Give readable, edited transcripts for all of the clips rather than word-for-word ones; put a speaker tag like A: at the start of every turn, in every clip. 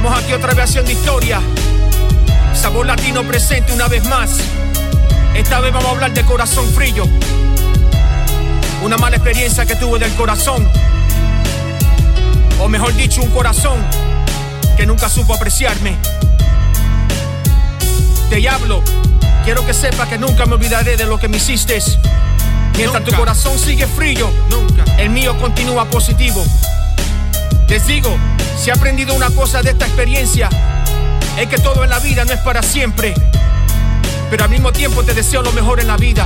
A: Estamos aquí otra vez haciendo historia. Sabor Latino presente una vez más. Esta vez vamos a hablar de corazón frío. Una mala experiencia que tuve del corazón. O mejor dicho, un corazón que nunca supo apreciarme. Te hablo, quiero que sepas que nunca me olvidaré de lo que me hiciste. Mientras tu corazón sigue frío, el mío continúa positivo. Les digo, si he aprendido una cosa de esta experiencia, es que todo en la vida no es para siempre. Pero al mismo tiempo te deseo lo mejor en la vida.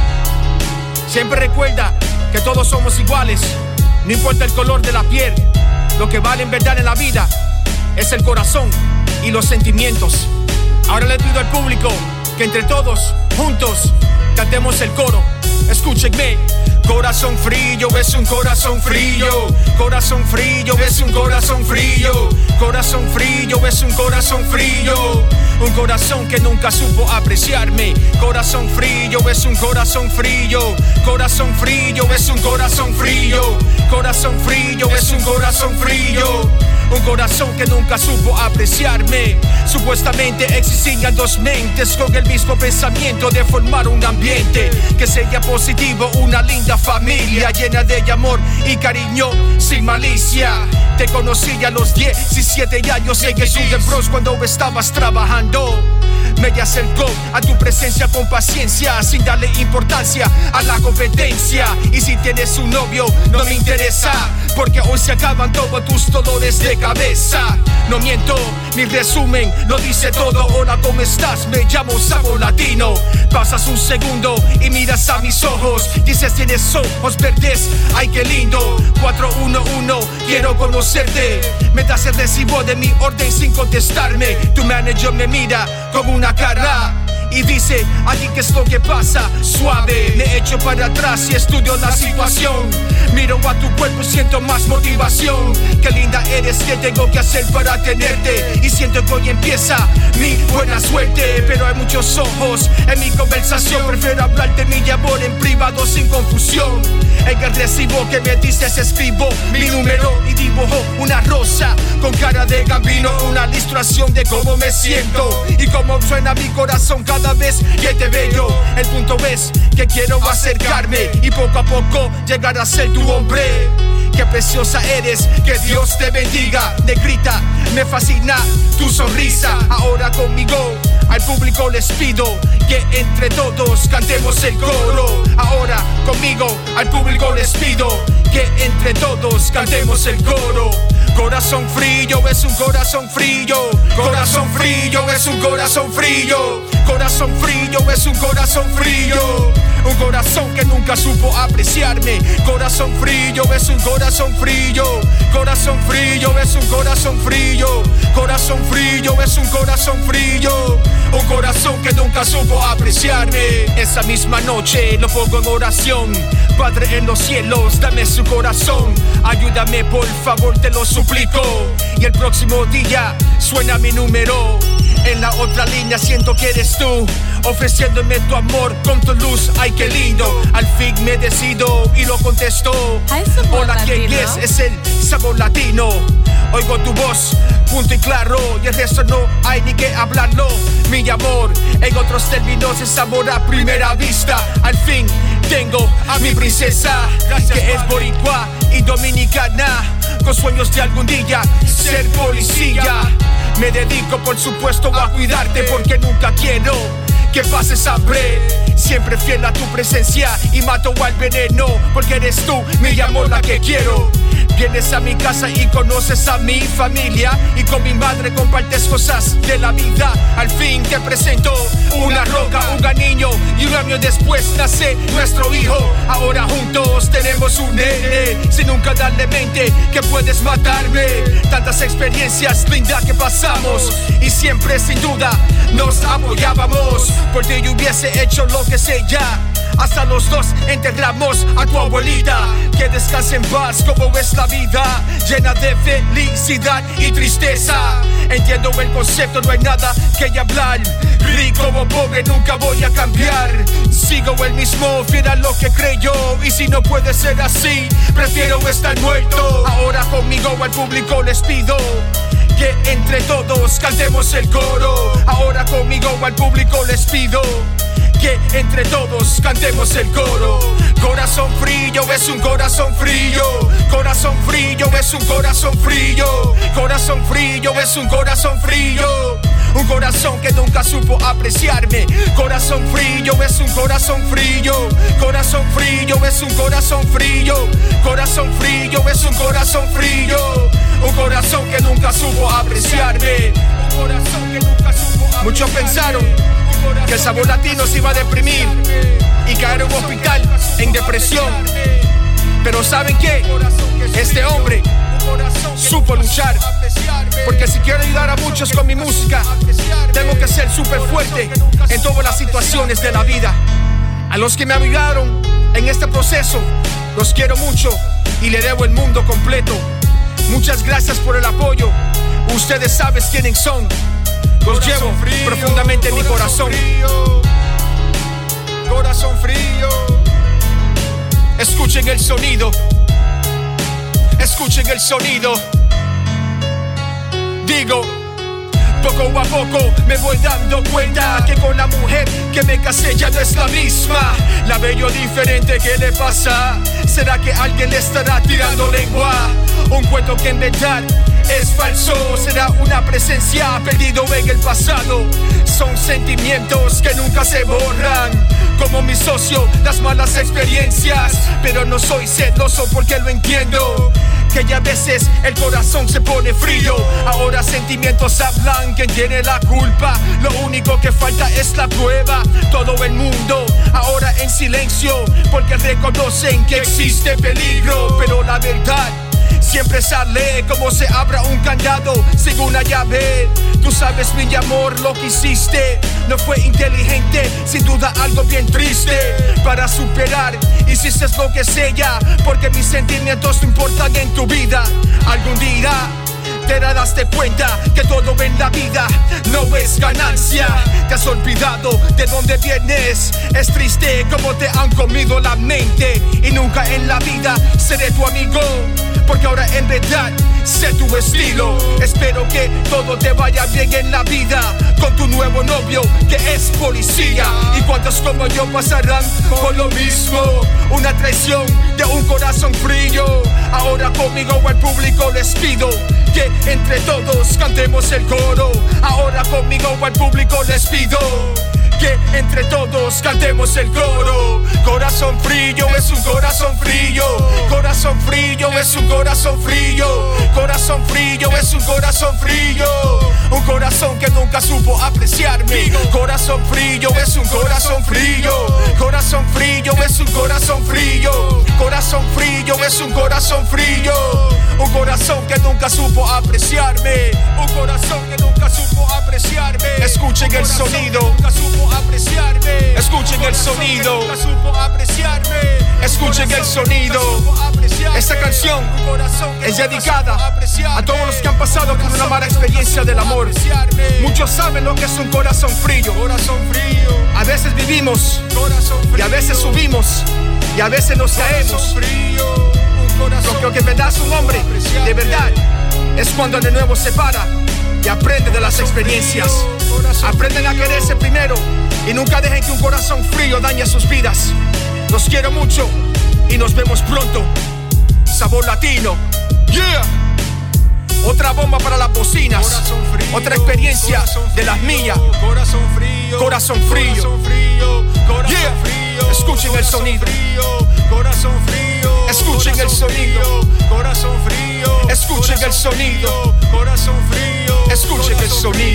A: Siempre recuerda que todos somos iguales, no importa el color de la piel. Lo que vale en verdad en la vida es el corazón y los sentimientos. Ahora le pido al público que entre todos, juntos, cantemos el coro. Escúchenme. Corazón frío es un corazón frío. Corazón frío es un corazón frío. Corazón frío es un corazón frío. Un corazón que nunca supo apreciarme. Corazón frío es un corazón frío. Corazón frío es un corazón frío. Corazón frío es un corazón frío. Un corazón que nunca supo apreciarme. Supuestamente existían dos mentes con el mismo pensamiento de formar un ambiente que sea positivo, una linda familia llena de amor y cariño sin malicia. Te conocí a los 17 años en Jesús de Bros cuando estabas trabajando. Me acercó a tu presencia con paciencia, sin darle importancia a la competencia. Y si tienes un novio, no me interesa, porque hoy se acaban todos tus dolores de cabeza. No miento, mi resumen lo dice todo. Hola, ¿cómo estás? Me llamo Sabor Latino. Pasas un segundo y miras a mis ojos. Dices, tienes ojos verdes, ay qué lindo. 411, quiero conocerte. Me das el recibo de mi orden sin contestarme. Tu manager me mira con una cara y dice, aquí qué es lo que pasa. Suave, me echo para atrás y estudio la situación. Miro a tu cuerpo y siento más motivación. Qué linda eres, ¿qué tengo que hacer para tenerte? Y siento que hoy empieza mi buena suerte. Pero hay muchos ojos en mi conversación. Prefiero hablarte mi amor en privado sin confusión. En el recibo que me dices escribo mi número y dibujo una rosa con cara de gambino. Una ilustración de cómo me siento y cómo suena mi corazón cada vez que te veo. El punto es que quiero acercarme y poco a poco llegar a ser tu hombre. Qué preciosa eres, que Dios te bendiga. Negrita, me fascina tu sonrisa. Ahora conmigo al público les pido que entre todos cantemos el coro. Ahora conmigo al público les pido que entre todos cantemos el coro. Corazón frío es un corazón frío. Corazón frío es un corazón frío. Corazón frío es un corazón frío. Un corazón que nunca supo apreciarme. Corazón frío es un corazón frío. Corazón frío es un corazón frío. Corazón frío es un corazón frío. Un corazón que nunca supo apreciarme. Esa misma noche lo pongo en oración. Padre en los cielos, dame su corazón. Ayúdame por favor, te lo suplico. Y el próximo día suena mi número. En la otra línea siento que eres tú, ofreciéndome tu amor con tu luz, ay qué lindo. Al fin me decido y lo contesto. Hola, ¿quién es el Sabor Latino? Oigo tu voz, punto y claro, y el resto no hay ni que hablarlo. Mi amor, en otros términos es amor a primera vista. Al fin tengo a mi princesa, que es boricua y dominicana, con sueños de algún día ser policía. Me dedico por supuesto a cuidarte, porque nunca quiero que pases hambre. Siempre fiel a tu presencia y mato al veneno, porque eres tú, mi amor, la que quiero. Vienes a mi casa y conoces a mi familia, y con mi madre compartes cosas de la vida. Al fin te presento una roca, un niño, y un año después nace nuestro hijo. Ahora juntos tenemos un nene, sin nunca darle mente que puedes matarme. Tantas experiencias lindas que pasamos, y siempre sin duda nos apoyábamos. Por ti yo hubiese hecho lo que sea. Hasta los dos enterramos a tu abuelita. Que descanse en paz, como es la vida, llena de felicidad y tristeza. Entiendo el concepto, no hay nada que hablar. Rico o pobre, nunca voy a cambiar. Sigo el mismo, fiel a lo que creo. Y si no puede ser así, prefiero estar muerto. Ahora conmigo al público les pido que entre todos cantemos el coro. Ahora conmigo al público les pido que entre todos cantemos el coro. Corazón frío es un corazón frío. Corazón frío es un corazón frío. Corazón frío es un corazón frío. Un corazón que nunca supo apreciarme. Corazón frío es un corazón frío. Corazón frío es un corazón frío. Corazón frío es un corazón frío. Un corazón que nunca supo apreciarme. Un corazón que nunca supo apreciarme. Muchos pensaron que el Sabor Latino se iba a deprimir y caer en un hospital en depresión. Pero ¿saben qué? Este hombre supo luchar. Porque si quiero ayudar a muchos con mi música, tengo que ser súper fuerte en todas las situaciones de la vida. A los que me ayudaron en este proceso, los quiero mucho y le debo el mundo completo. Muchas gracias por el apoyo. Ustedes saben quiénes son. Los llevo profundamente en mi corazón. Corazón frío. Escuchen el sonido. Escuchen el sonido. Digo, poco a poco me voy dando cuenta que con la mujer que me casé ya no es la misma. La veo diferente, ¿qué le pasa? ¿Será que alguien le estará tirando lengua? Un cuento que en verdad es falso. Será una presencia perdido en el pasado. Son sentimientos que nunca se borran. Como mi socio, las malas experiencias. Pero no soy celoso porque lo entiendo. Que ya a veces el corazón se pone frío. Ahora sentimientos hablan, ¿quién tiene la culpa? Lo único que falta es la prueba. Todo el mundo ahora en silencio, porque reconocen que existe peligro. Pero la verdad siempre sale como se abra un candado sin una llave. Tú sabes, mi amor, lo que hiciste no fue inteligente, sin duda algo bien triste. Para superar hiciste lo que sea, porque mis sentimientos no importan en tu vida. Algún día te darás cuenta que todo en la vida no es ganancia. Te has olvidado de dónde vienes. Es triste como te han comido la mente. Y nunca en la vida seré tu amigo, porque ahora en verdad sé tu estilo. Espero que todo te vaya bien en la vida con tu nuevo novio que es policía. Y cuantos como yo pasarán por lo mismo. Una traición de un corazón frío. Ahora conmigo al público les pido que entre todos cantemos el coro. Ahora conmigo al público les pido que entre todos cantemos el coro. Corazón frío es un corazón frío. Corazón frío es un corazón frío. Corazón frío es un corazón frío. Un corazón que nunca supo apreciarme. Corazón frío es un corazón frío. Corazón frío es un corazón frío. Corazón frío es un corazón frío. Un corazón que nunca supo apreciarme. Un corazón que nunca supo apreciarme. Escuchen el sonido. Apreciarme. Escuchen el sonido. Escuchen el sonido. Esta canción es dedicada a todos los que han pasado por una mala experiencia del amor. Muchos saben lo que es un corazón frío. A veces vivimos y a veces subimos y a veces nos caemos. Lo que me das un hombre de verdad es cuando de nuevo se para y aprende de las experiencias. Aprenden a quererse primero y nunca dejen que un corazón frío dañe sus vidas. Los quiero mucho y nos vemos pronto. Sabor Latino, yeah. Otra bomba para las bocinas. Otra experiencia de las mías. Corazón frío. Corazón frío. Yeah. Escuchen el sonido. Corazón frío. Escuchen el sonido. Corazón frío. Escuchen el sonido. Corazón frío. Escuchen el sonido.